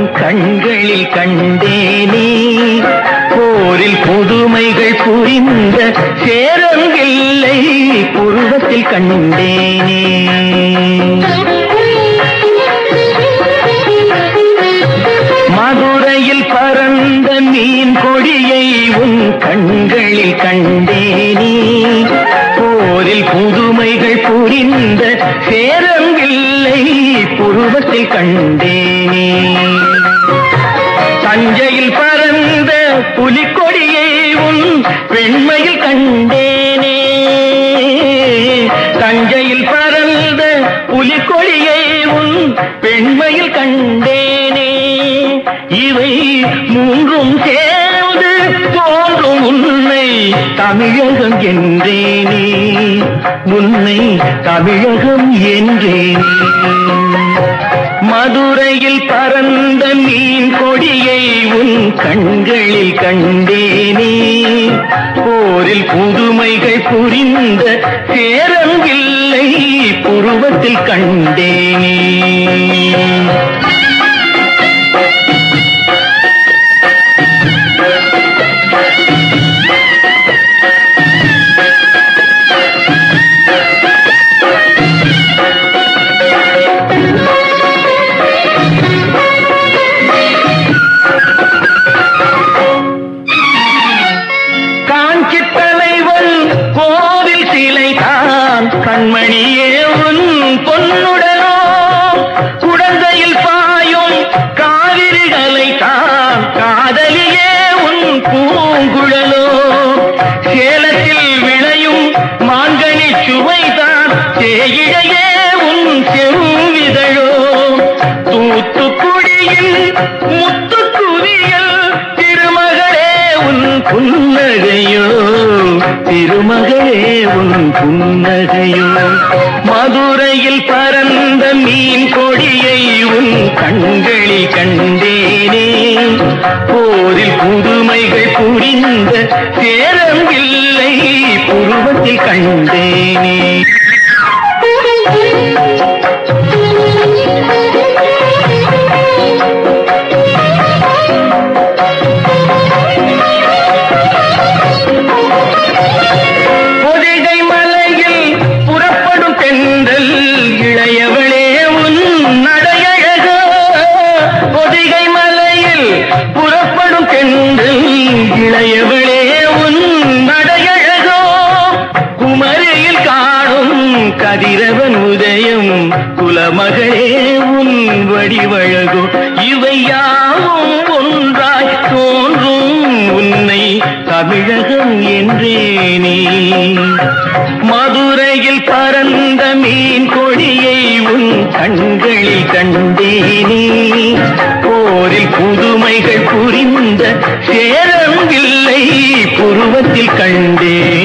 கண்களில் கண்டேனே. போரில் புதுமைகள் புரிந்த சேரங்கில்லை புருவத்தில் கண்டேனே. மதுரையில் பறந்த மீன் கொடியை உன் கண்களில் கண்டேனே. போரில் புதுமைகள் புரிந்த சேரங்கில்லை புருவத்தில் கண்டேனே. தஞ்சையில் பறந்த புலிக்கொடியை உன் பெண்மையில் கண்டேனே. தஞ்சையில் பறந்த புலிக்கொடியை உன் பெண்மையில் கண்டேனே. இவை மூன்றும் சேர்ந்து தோன்றும் உன்னை தமிழகம் என்றேனே. உன்னை தமிழகம் என்றேனே. மதுரையில் பறந்த மீன் கொடியை உன் கண்களில் கண்டேனே. போரில் புதுமைகள் புரிந்த சேரங்கில்லை புருவத்தில் கண்டேனே. கண்மணியே உன் பொன்னுடனோ குடந்தையில் பாயும் காவிரிகளை தான் காதலியே உன் பூங்குழலோ. சேலத்தில் விளையும் மாங்கனி சுவைதான் தேயிழையே உன் செவ்விதழோ. தூத்துக்குடியில் முத்துக்குவியல் திருமகளே உன் புன்னகையோ. திருமகளே உன் புன்னகையோ. மதுரையில் பறந்த மீன் கொடியை உன் கண்களில் கண்டேனே. போரில் புதுமைகள் புரிந்த சேரங்கில்லை புருவத்தில் கண்டேனே. இளையவளே உன் நடையழகோ. குமரியில் காணும் கதிரவன் உதயம் குலமகளே உன் வடிவழகோ. இவை யாவும் ஒன்றாய் தோன்றும் உன்னை தமிழகம் என்றேனே. மதுரையில் பறந்த மீன் கொடியை உன் கண்களில் கண்டேனே. போரில் புதுமைகள் புரிந்த சேரங்கில்லை புருவத்தில் கண்டே.